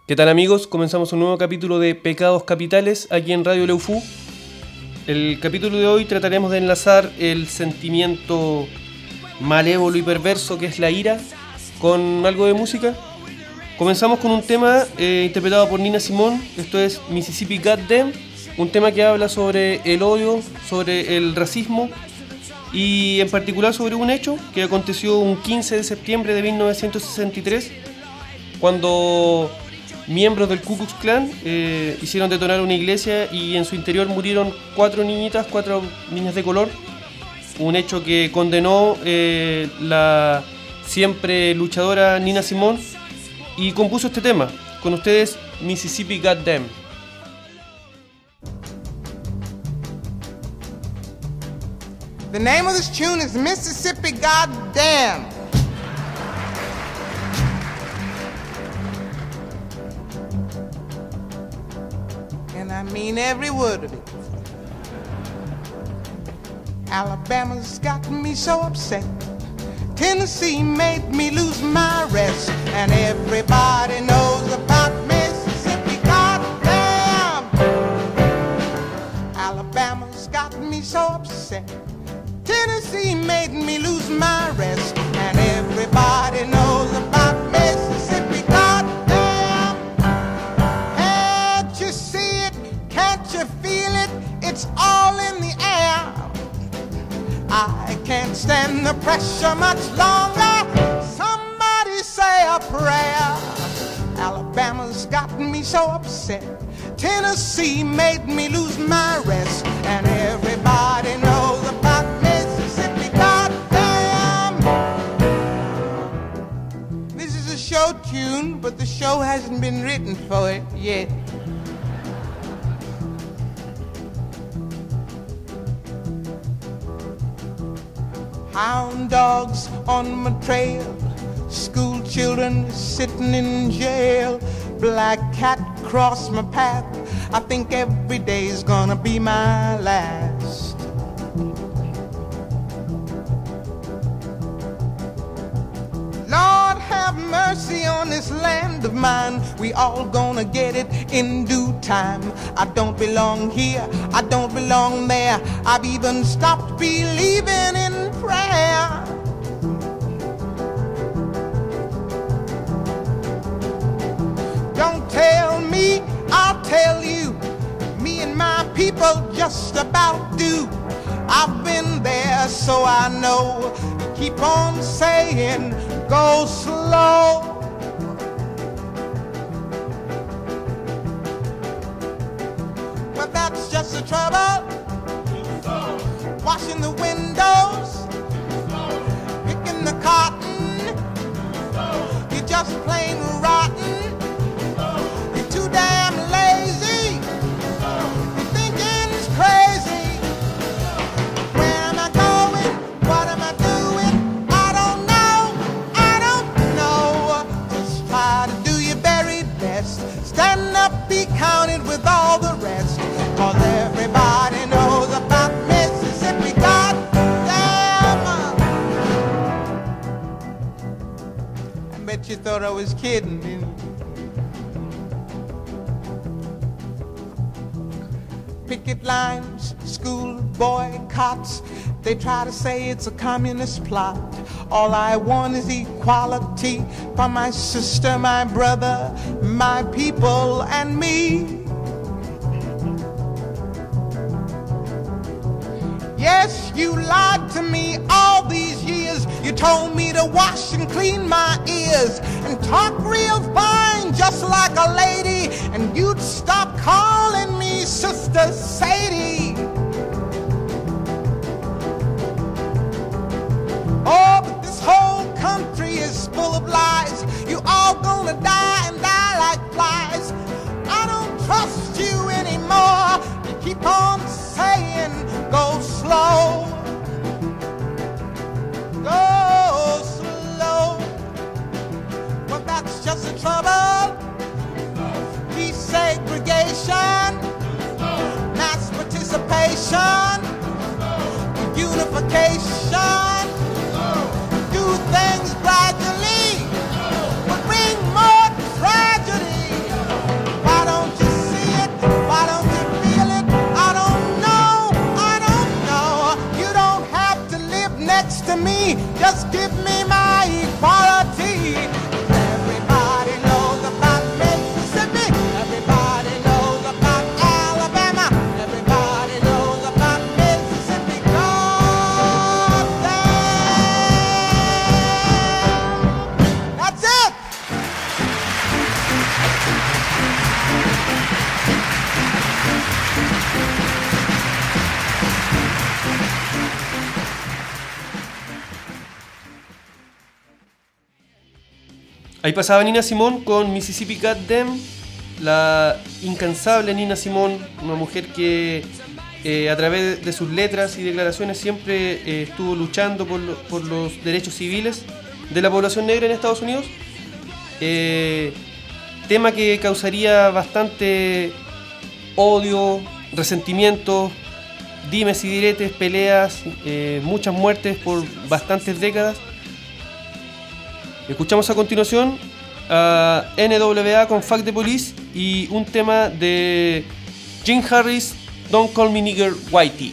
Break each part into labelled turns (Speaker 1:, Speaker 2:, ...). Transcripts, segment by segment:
Speaker 1: ¿Qué tal amigos? Comenzamos un nuevo capítulo de Pecados Capitales aquí en Radio Leufú. El capítulo de hoy trataremos de enlazar el sentimiento malévolo y perverso que es la ira con algo de música. Comenzamos con un tema interpretado por Nina Simone. Esto es Mississippi Goddamn, un tema que habla sobre el odio, sobre el racismo y en particular sobre un hecho que aconteció un 15 de septiembre de 1963 cuando miembros del Ku Klux Klan hicieron detonar una iglesia y en su interior murieron 4 niñas de color. Un hecho que condenó la siempre luchadora Nina Simone y compuso este tema. Con ustedes, Mississippi Goddamn.
Speaker 2: The name of this tune is Mississippi Goddamn. And I mean every word of it. Alabama's got me so upset. Tennessee made me lose my rest. And everybody knows about Mississippi Goddamn. Alabama's got me so upset. Tennessee made me lose my rest. And everybody knows about Mississippi Goddamn. Can't you see it? Can't you feel it? It's all in the air. I can't stand the pressure much longer. Somebody say a prayer. Alabama's gotten me so upset. Tennessee made me lose my rest. And everybody knows about Mississippi Goddamn. This is a show tune, but the show hasn't been written for it yet. Hound dogs on my trail, school children sitting in jail, black cat cross my path. I think every day's gonna be my last. Lord have mercy on this land of mine. We all gonna get it in due time. I don't belong here, I don't belong there. I've even stopped believing in prayer. Don't tell me, I'll tell you. Me and my people just about do. I've been there, so I know. Keep on saying, go slow. But that's just the trouble. Washing the windows, picking the cotton. You're just plain rotten. You're too damn lazy. Your thinking's crazy. Where am I going? What am I doing? I don't know. Just try to do your very best. Stand up, be counted with all the rest. 'Cause everybody knows about Mississippi Goddamn. I bet you thought I was kidding, didn't you? Picket lines, school boycotts. They try to say it's a communist plot. All I want is equality for my sister, my brother, my people, and me. Yes, you lied to me all these years. You told me to wash and clean my ears and talk real fine, just like a lady. And you'd stop calling me Sister Sadie. Oh, but this whole country is full of lies. You all gonna die and die like flies. I don't trust you anymore. You keep on saying, go slow. Go slow. Well, that's just the trouble. Desegregation, mass participation, unification. Do things gradually, but bring more tragedy.
Speaker 1: Ahí pasaba Nina Simone con Mississippi Goddamn, la incansable Nina Simone, una mujer que a través de sus letras y declaraciones siempre estuvo luchando por los derechos civiles de la población negra en Estados Unidos. Tema que causaría bastante odio, resentimiento, dimes y diretes, peleas, muchas muertes por bastantes décadas. Escuchamos a continuación a NWA con Fuck the Police y un tema de Jim Harris, Don't Call Me Nigger Whitey.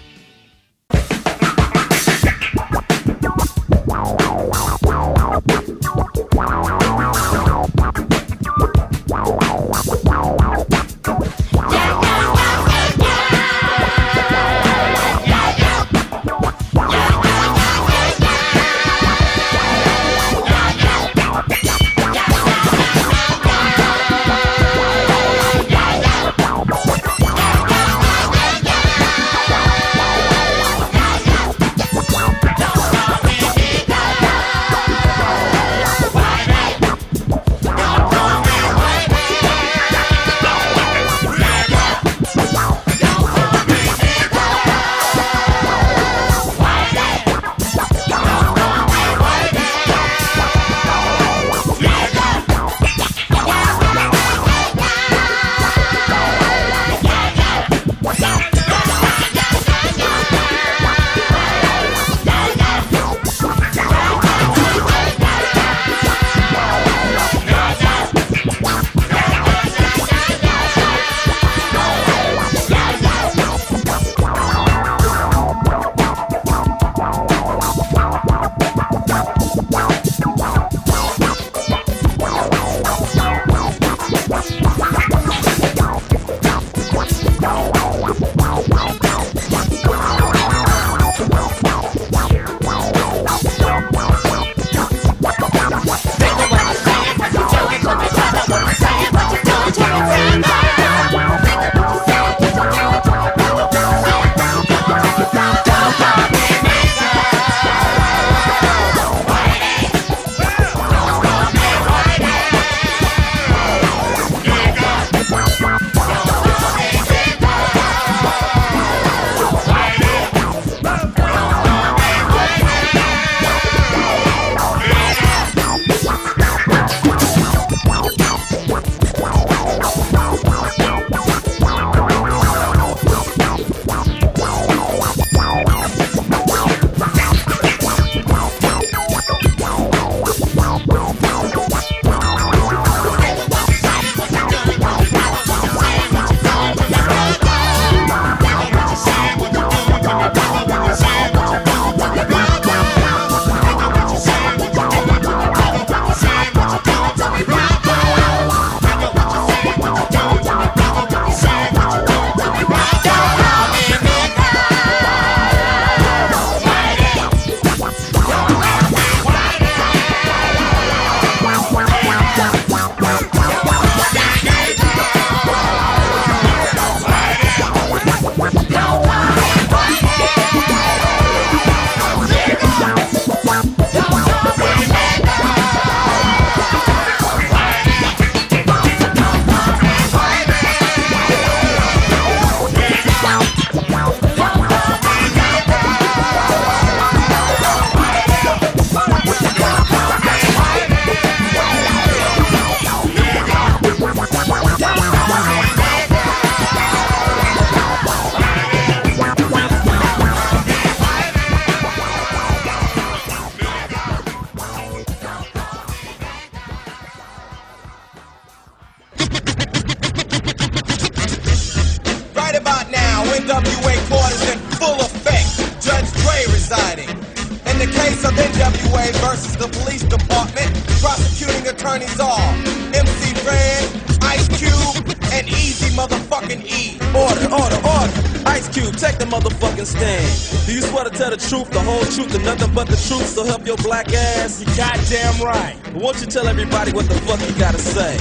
Speaker 2: NWA quarters in full effect. Judge Dre residing. In the case of NWA versus the police department, prosecuting attorneys are MC Ren, Ice Cube, and Easy motherfucking E.
Speaker 3: Order, order, order. Ice Cube, take the motherfucking stand. Do you swear to tell the truth, the whole truth, and nothing but the truth, so help your black ass?
Speaker 2: You goddamn right.
Speaker 3: Won't you tell everybody what the fuck you gotta say?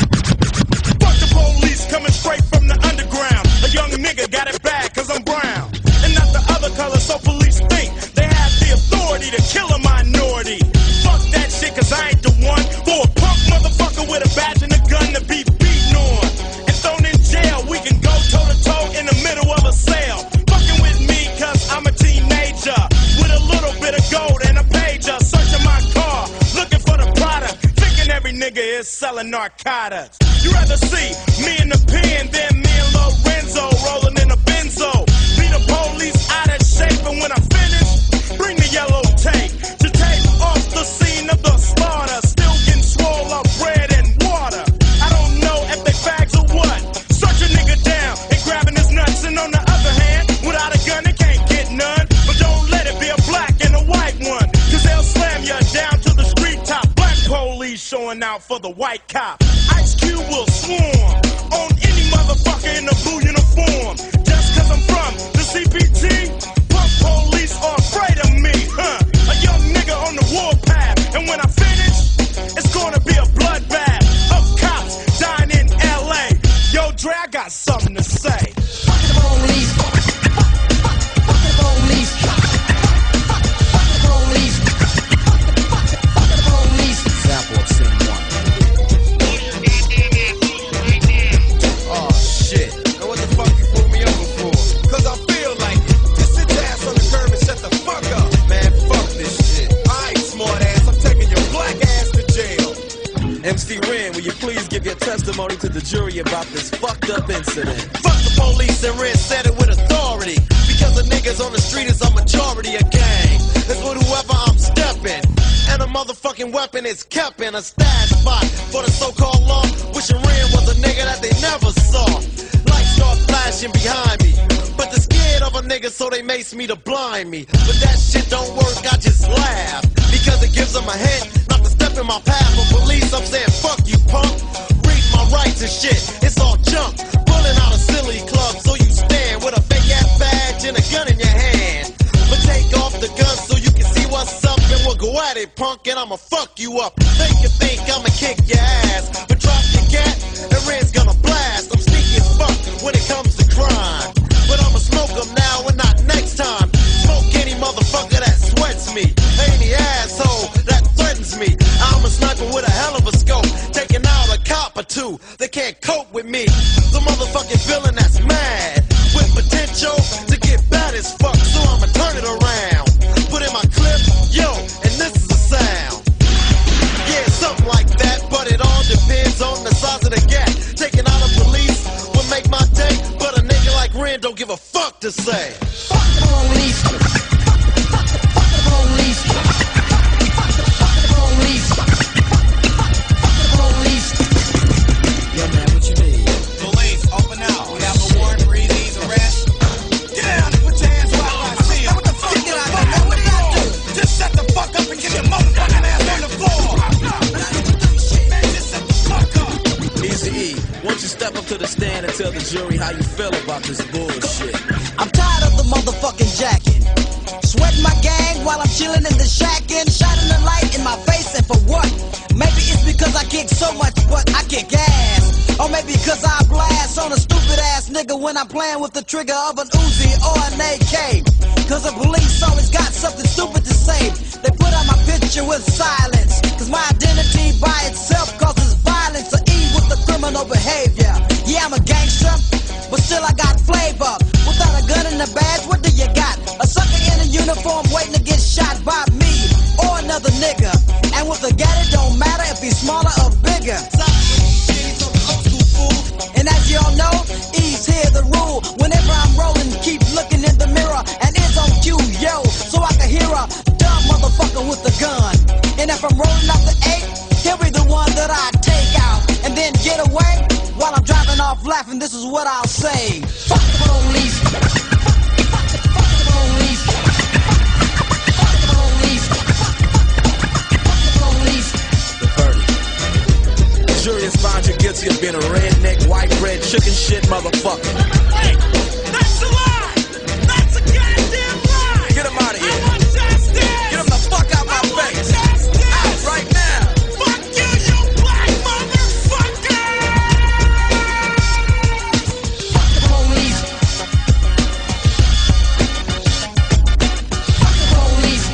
Speaker 2: Fuck the police coming straight from the underground. A young nigga got it bad cause I'm brown. And not the other color, so police think they have the authority to kill a minority. Fuck that shit cause I ain't the one for a
Speaker 3: nigga is selling narcotics. You rather see me in the pen than me and Lorenzo rolling in a benzo. Be the police out of shape, and when I finish, bring the yellow tape to take off the scene of the slaughter. Still getting swole up bread and water. I don't know if they fags or what. Search a nigga down and grabbing his nuts, and on the other hand, without a gun, they can't get none. But don't let it be a black and a white one, cause they'll slam you down to the street top. Black police showing out for the white cop. Ice Cube will swarm on any motherfucker in a blue uniform. Just cause I'm from the CPT, punk police are afraid of me, huh? A young nigga on the warpath, and when I finish, it's gonna be a bloodbath of cops dying in LA. Yo, Dre, I got something to say.
Speaker 4: Fuck the police. Fuck the police. Fuck the police. Fuck the police.
Speaker 3: Example of scene one. Oh shit. Now what the fuck you pulled me over for? Cause I feel like it. Just sit your ass on the curb and shut the fuck up. Man, fuck this shit. Alright, smart ass, I'm taking your black ass to jail. MC Ren, will you please give your testimony to the jury about this fucked up incident?
Speaker 5: Fuck the police, and Ren said it with authority. Because the niggas on the street is a majority of gang. It's with whoever I'm stepping. And a motherfucking weapon is kept in a stash spot for the so-called law. Wishing Ren was a nigga that they never saw. Lights start flashing behind me, but they're scared of a nigga, so they mace me to blind me. But that shit don't work, I just laugh, because it gives them a hint not to step in my path. For police, I'm saying fuck you, punk. Read my rights and shit, it's all junk. Pulling out a silly club, so you stand with a fake ass badge and a gun in your hand. But take off the gun so you can see what's up, and we'll go at it, punk, and I'ma fuck you up. Think you think I'ma kick your ass, but drop your cat, and Red's gonna blast. I'm sneaky as fuck when it comes to crime, but I'ma smoke them now and not next time. Smoke any motherfucker that sweats me, any asshole that threatens me. I'm a sniper with a hell of a scope, taking out a cop or two. They can't cope with me. The motherfucking villain that's mad, with potential to get bad as fuck. So I'ma turn it around, put in my clip, yo, and this is the sound. Yeah, something like that, but it all depends on the size of the gap. Taking out a police will make my day, but a nigga like Ren don't give a fuck to say.
Speaker 4: Fuck the police. Fuck the police. Fuck the police. Fuck the police.
Speaker 5: Yo, man, what you need?
Speaker 6: Police, open up. We have a warrant for EZ's arrest. Get down and put your hands where I see you. What the fuck? Get out of there. What did I do? Just shut the fuck up and get your motherfucking ass on the floor. Man, just shut the fuck up.
Speaker 3: Easy E, won't you step up to the stand and tell the jury how you feel about this bullshit?
Speaker 4: I'm tired of the motherfucking jacking. Sweating my gang while I'm chilling in the shack and shining the light in my face, and for what? Maybe it's because I kick so much, but I kick ass. Or maybe because I blast on a stupid ass nigga when I'm playing with the trigger of an Uzi or an AK. Cause the police always got something stupid to say. They put out my picture with silence, cause my identity by itself causes violence. Or E with the criminal behavior. Yeah, I'm a gangster, but still I got flavor. Without a gun and a badge, what do you got? A sucker in a uniform waiting to get shot by me or another nigga. And with a gat, it don't matter if he's smaller or bigger. And as y'all know, E's here the rule. Whenever I'm rolling, keep looking in the mirror, and it's on cue, yo, so I can hear a dumb motherfucker with a gun. And if I'm rolling up the 8, he'll be the one that I take out and then get away. While I'm driving off laughing, this is what I'll say. Fuck the police. Fuck the police. Fuck the police. Fuck the police.
Speaker 3: The verdict. The jury has found you guilty of being a redneck, white bread, chicken shit motherfucker.
Speaker 6: Hey, that's a lie. That's a goddamn lie.
Speaker 3: Get him out of here.
Speaker 6: I want justice.
Speaker 3: Get him the fuck out my face.
Speaker 6: Justice.
Speaker 3: Out right now.
Speaker 6: Fuck you, you black motherfucker.
Speaker 4: Fuck the police. Fuck the police.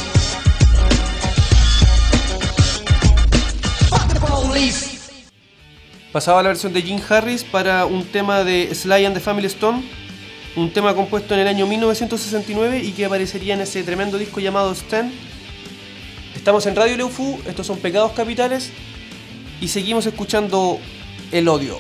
Speaker 4: Fuck the police.
Speaker 1: Pasaba la versión de Jim Harris para un tema de Sly and the Family Stone, un tema compuesto en el año 1969 y que aparecería en ese tremendo disco llamado Stand. Estamos en Radio Leufu, estos son Pecados Capitales y seguimos escuchando El Odio.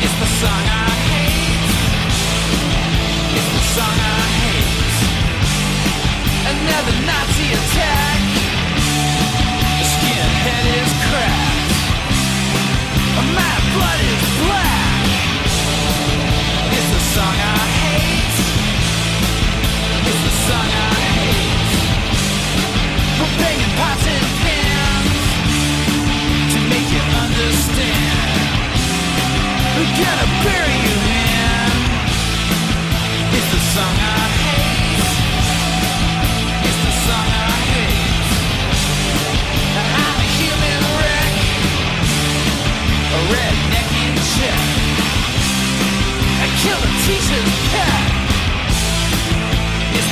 Speaker 7: song I hate.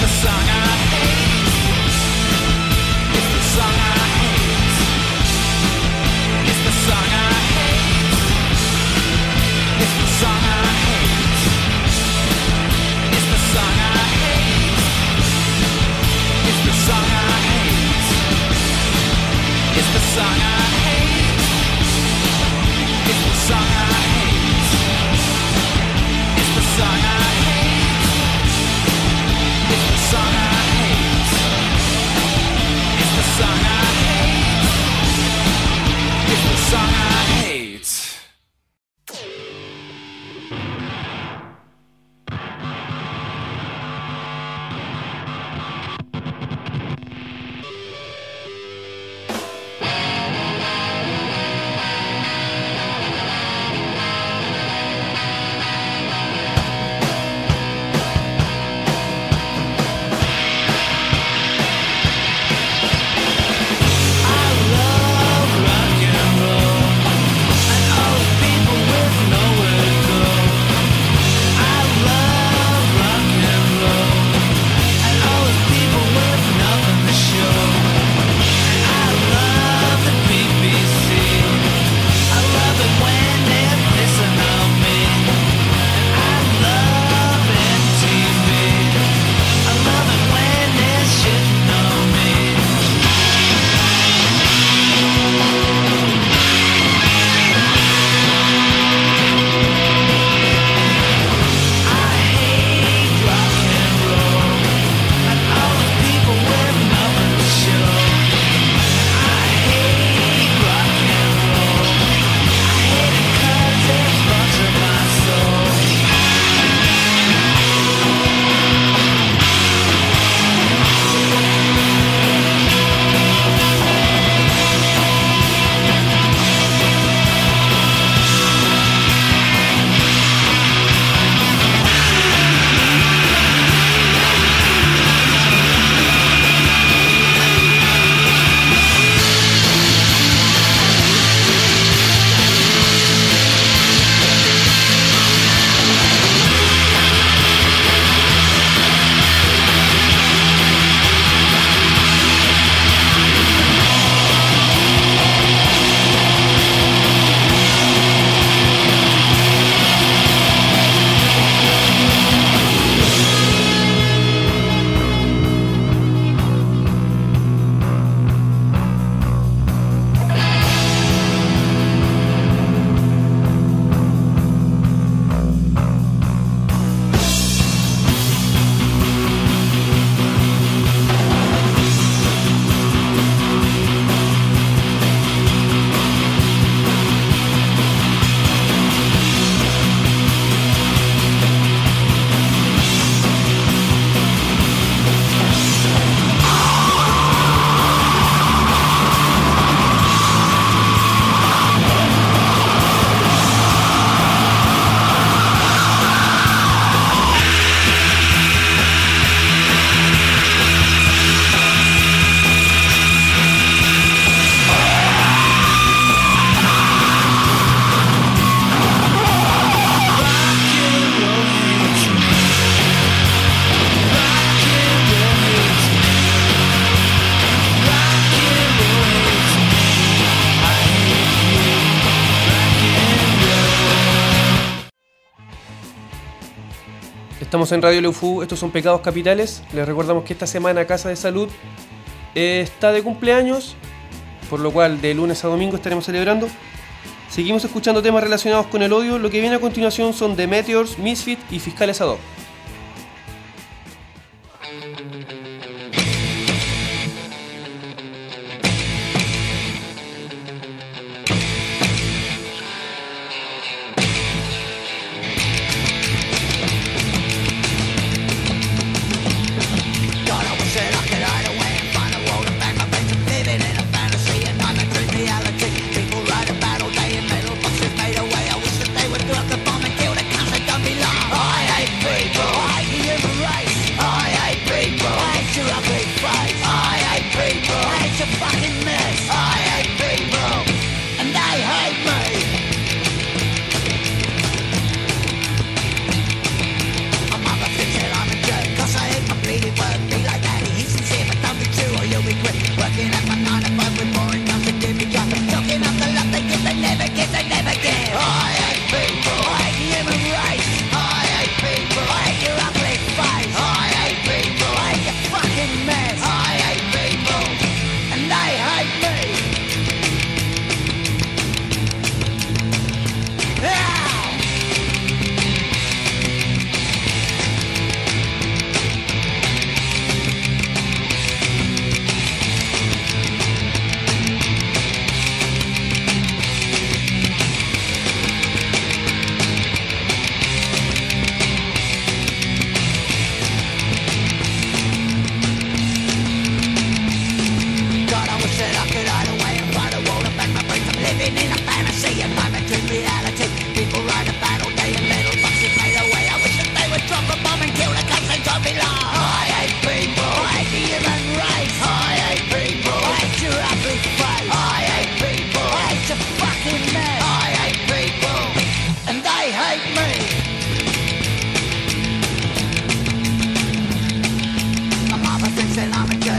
Speaker 1: Estamos en Radio Leufu, estos son Pecados Capitales. Les recordamos que esta semana Casa de Salud está de cumpleaños, por lo cual de lunes a domingo estaremos celebrando. Seguimos escuchando temas relacionados con el odio. Lo que viene a continuación son The Meteors, Misfit y Fiscales Ad Hoc.
Speaker 7: I hate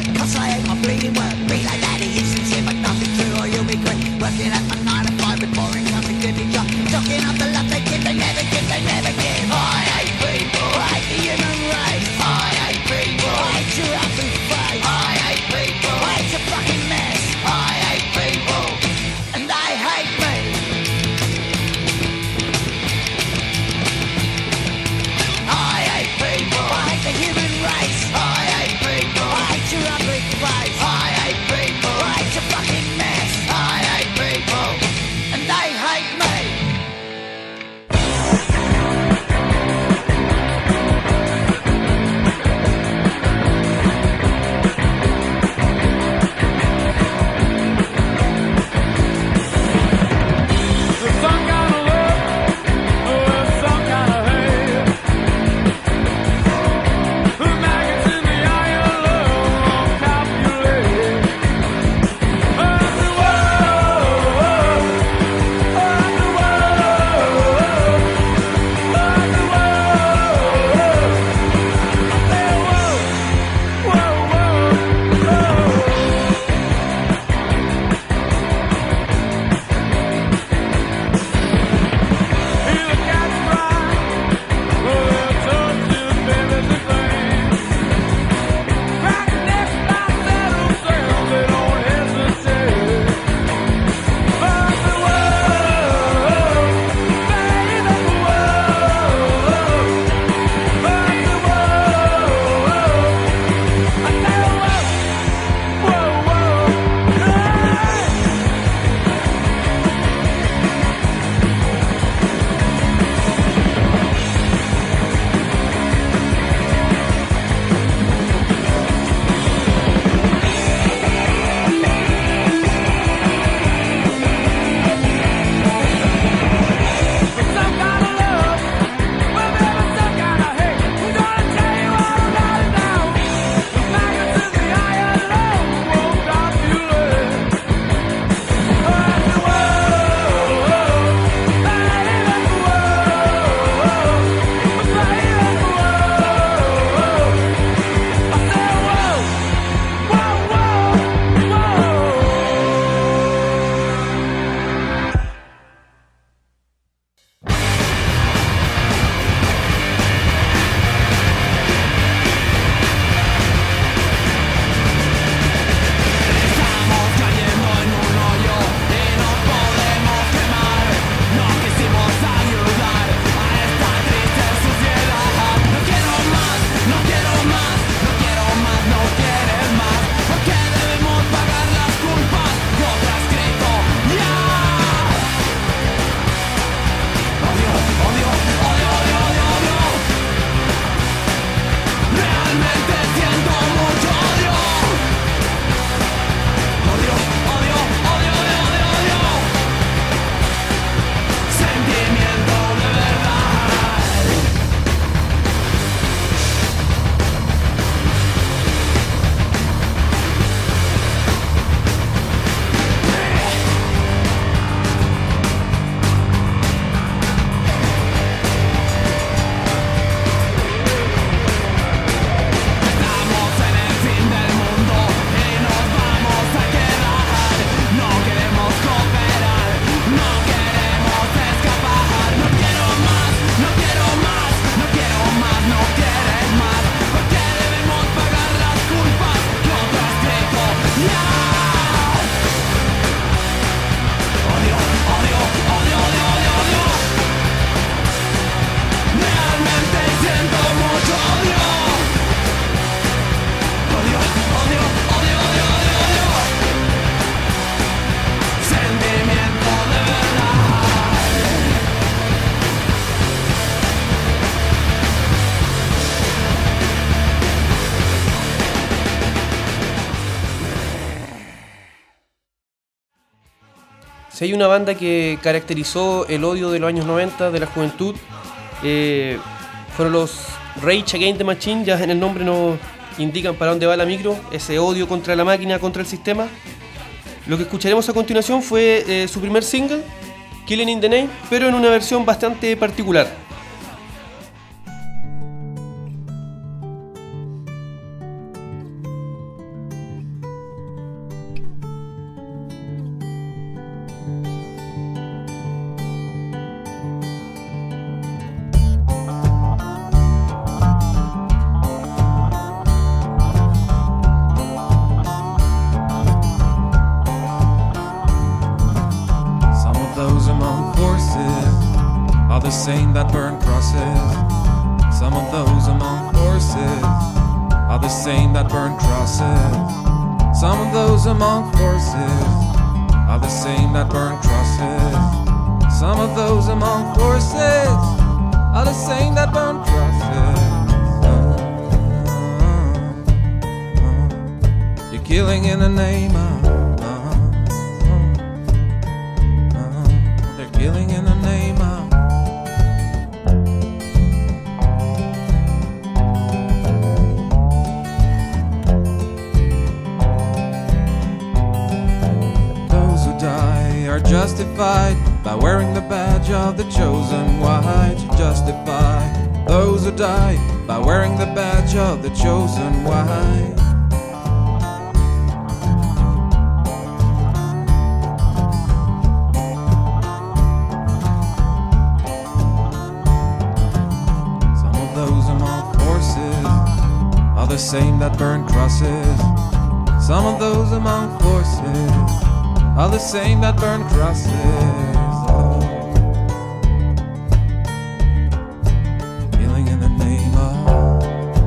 Speaker 4: 'cause I ain't my bleeding work. Be like that, it is sincere, but nothing true, or you'll be quick. Working at my 9 to 5 with boring nothing to be done. Talking up the love they give, they never give, they never give. I hate people, I hate the human race. I hate people, I hate your ugly face. I hate people, I hate your fucking mess. I hate people, and they hate me. I hate people, I hate the human race. I hate people, I hate your ugly face. I hate people, I hate your fucking mess. I hate people, and they hate me.
Speaker 1: Si hay una banda que caracterizó el odio de los años 90 de la juventud, fueron los Rage Against the Machine. Ya en el nombre nos indican para dónde va la micro, ese odio contra la máquina, contra el sistema. Lo que escucharemos a continuación fue su primer single, Killing in the Name, pero en una versión bastante particular.
Speaker 7: same that burn crosses. Some of those among forces are the same that burn crosses. Some of those among forces are the same that burn crosses. Some of those among forces are the same that burn crosses. You're killing in the name of. They're killing in the name of. Are justified by wearing the badge of the chosen white. Justify those who die by wearing the badge of the chosen white. Some of those among forces are the same that burn crosses. Some of those among forces are the same that burn crosses. Oh. Killing in the name of.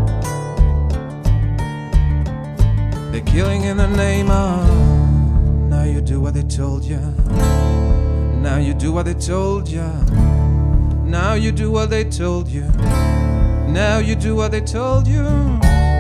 Speaker 7: They're killing in the name of. Now you do what they told you. Now you do what they told you. Now you do what they told you. Now you do what they told you.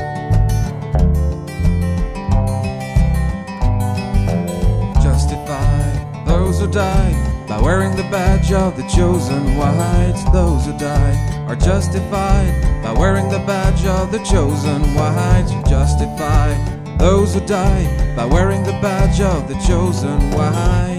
Speaker 7: Those who die by wearing the badge of the chosen whites. Those who die are justified by wearing the badge of the chosen whites. Justify those who die by wearing the badge of the chosen whites.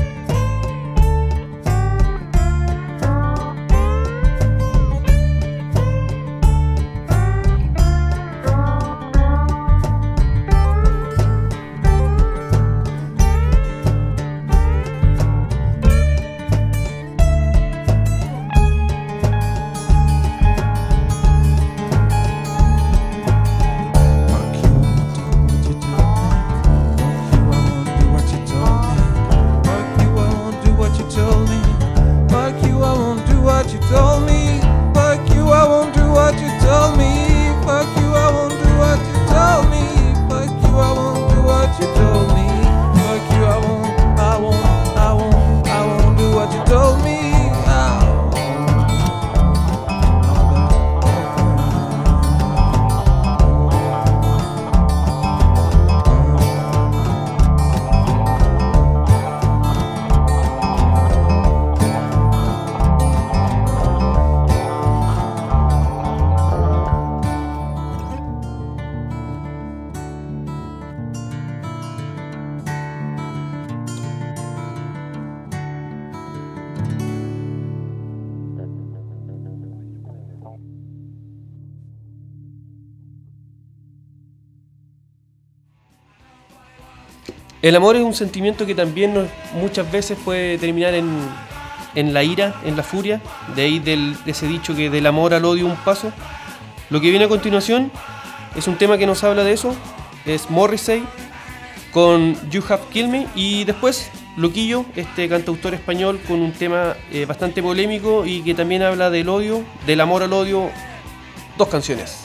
Speaker 1: El amor es un sentimiento que también muchas veces puede terminar en la ira, en la furia. De ahí de ese dicho que del amor al odio un paso. Lo que viene a continuación es un tema que nos habla de eso. Es Morrissey con You Have Killed Me. Y después Loquillo, este cantautor español, con un tema bastante polémico y que también habla del odio, del amor al odio. 2 canciones.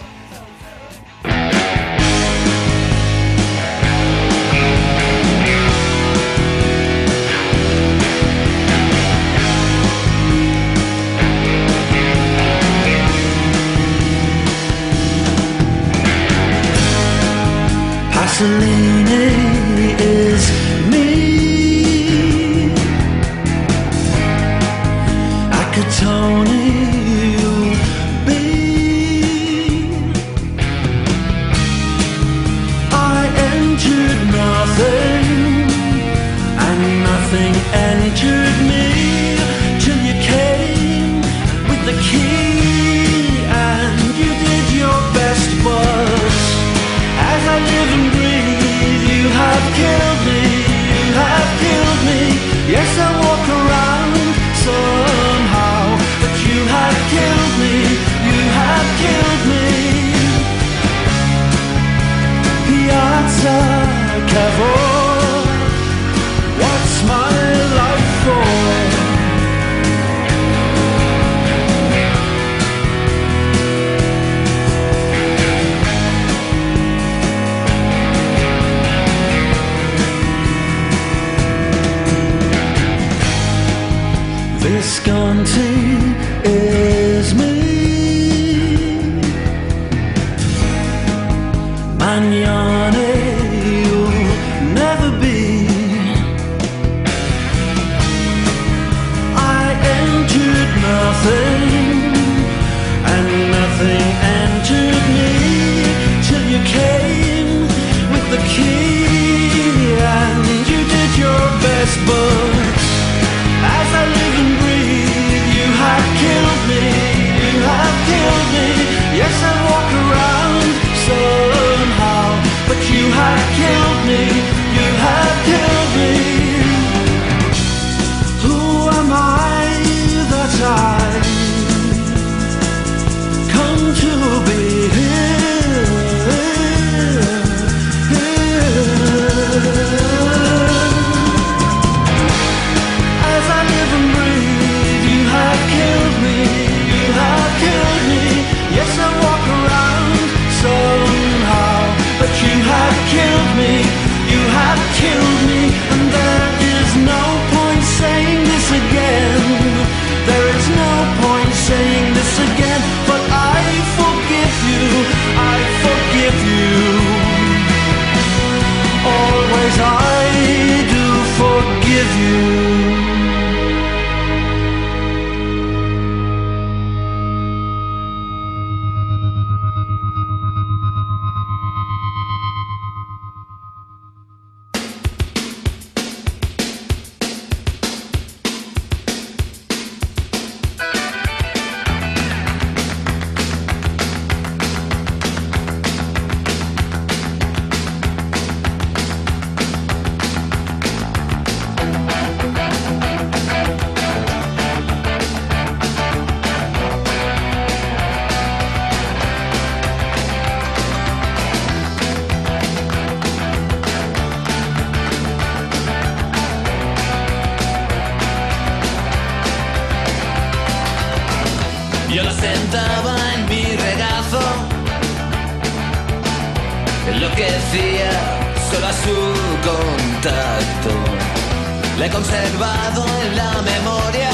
Speaker 8: Pasolini is me. Acatoni you'll be. I entered nothing, and nothing entered me, till you came with the key, and you did your best, but as I live and breathe, you have killed me, you have killed me. Yes, I walk around somehow, but you have killed me, you have killed me. Piazza Cavour, what's my life for? Visconti is me. Magnane you'll never be. I entered nothing, and nothing entered me, till you came with the key, and you did your best, but as I live and breathe, you have killed me, you have killed me. Yes, I walk around somehow, but you have killed me, you have killed me. Who am I that I come to be here? As I live and breathe, you have killed me, you have killed me. Yes, I walk around somehow, but you have killed me, you have killed me. And there is no point saying this again, there is no point saying this again. But I forgive you, I forgive you. Always I do forgive you.
Speaker 9: Yo la sentaba en mi regazo, enloquecía solo a su contacto. La he conservado en la memoria,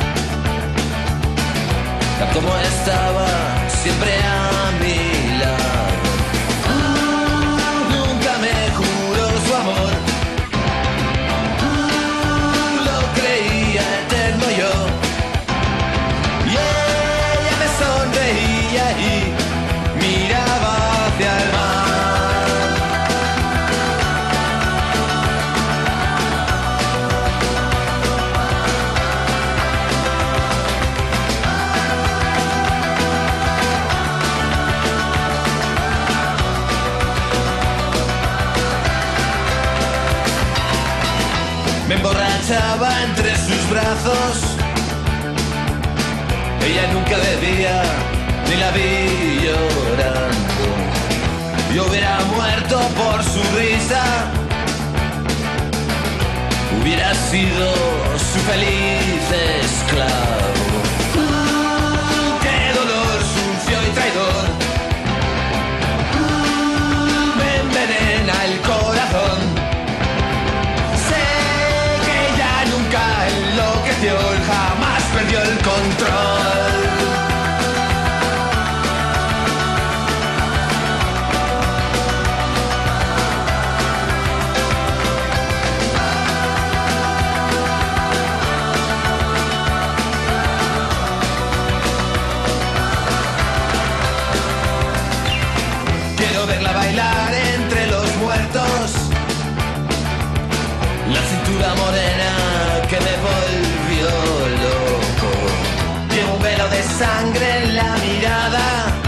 Speaker 9: tal como estaba siempre a mi lado. Nunca me juró su amor, lo creía eterno yo. Sonreía y miraba hacia el mar. Me emborrachaba entre sus brazos, ella nunca bebía, ni la vi llorando. Yo hubiera muerto por su risa, hubiera sido su feliz esclavo. ¡Qué dolor sucio y traidor! Me envenena el corazón. Sé que ella nunca enloqueció, jamás perdió el control. Verla bailar entre los muertos, la cintura morena que me volvió loco. Llevo un velo de sangre en la mirada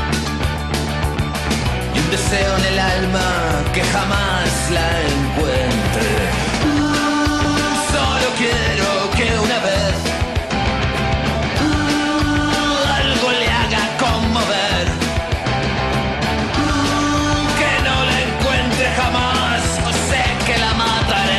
Speaker 9: y un deseo en el alma que jamás la encuentre. Solo quiero que una vez algo le haga conmover, jamás, o sé que la mataré.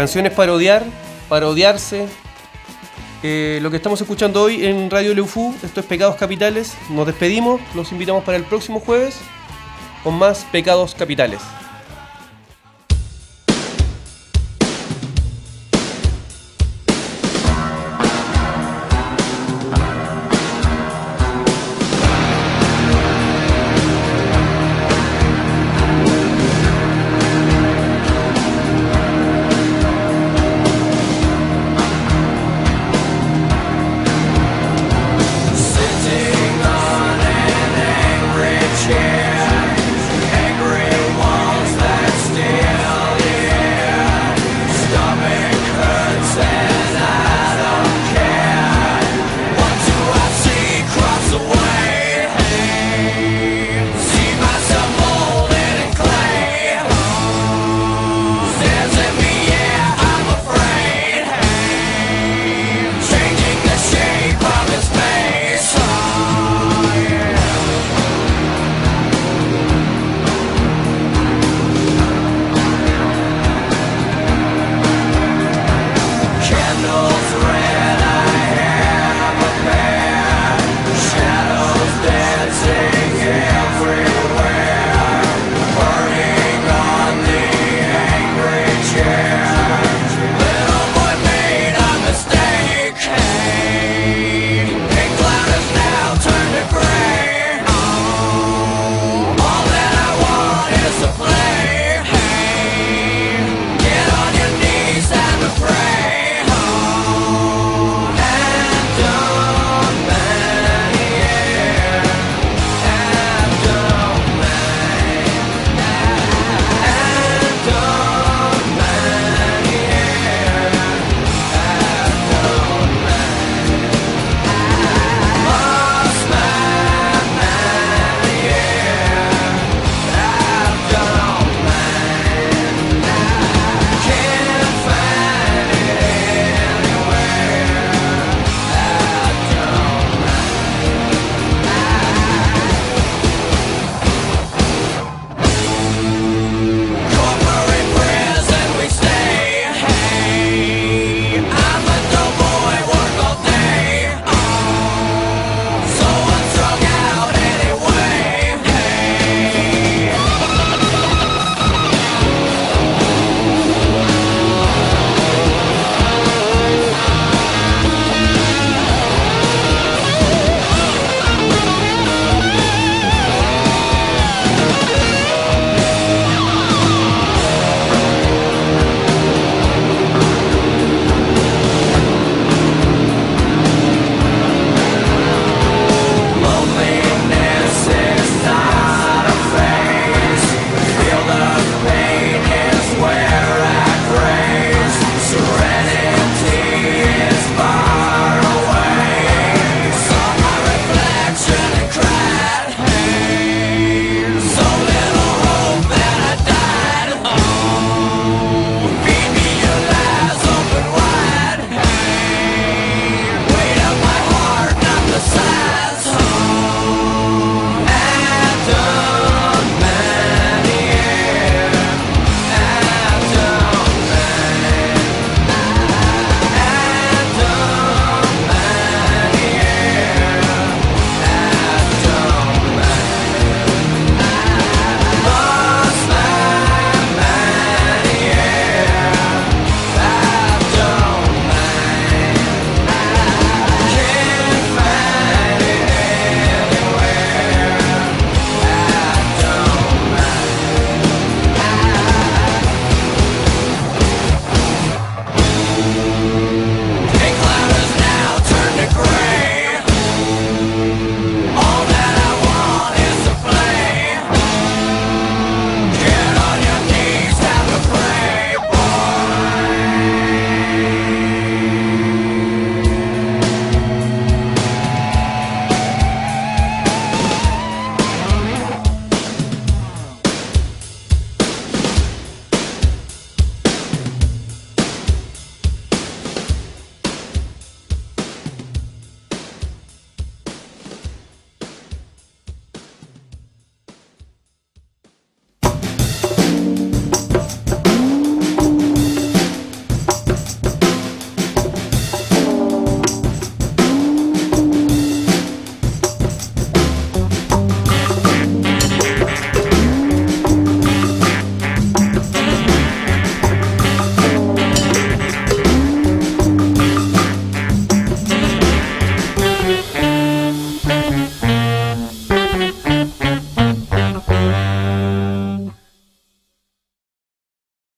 Speaker 1: Canciones para odiar, para odiarse. Lo que estamos escuchando hoy en Radio Leufú, esto es Pecados Capitales. Nos despedimos, los invitamos para el próximo jueves con más Pecados Capitales.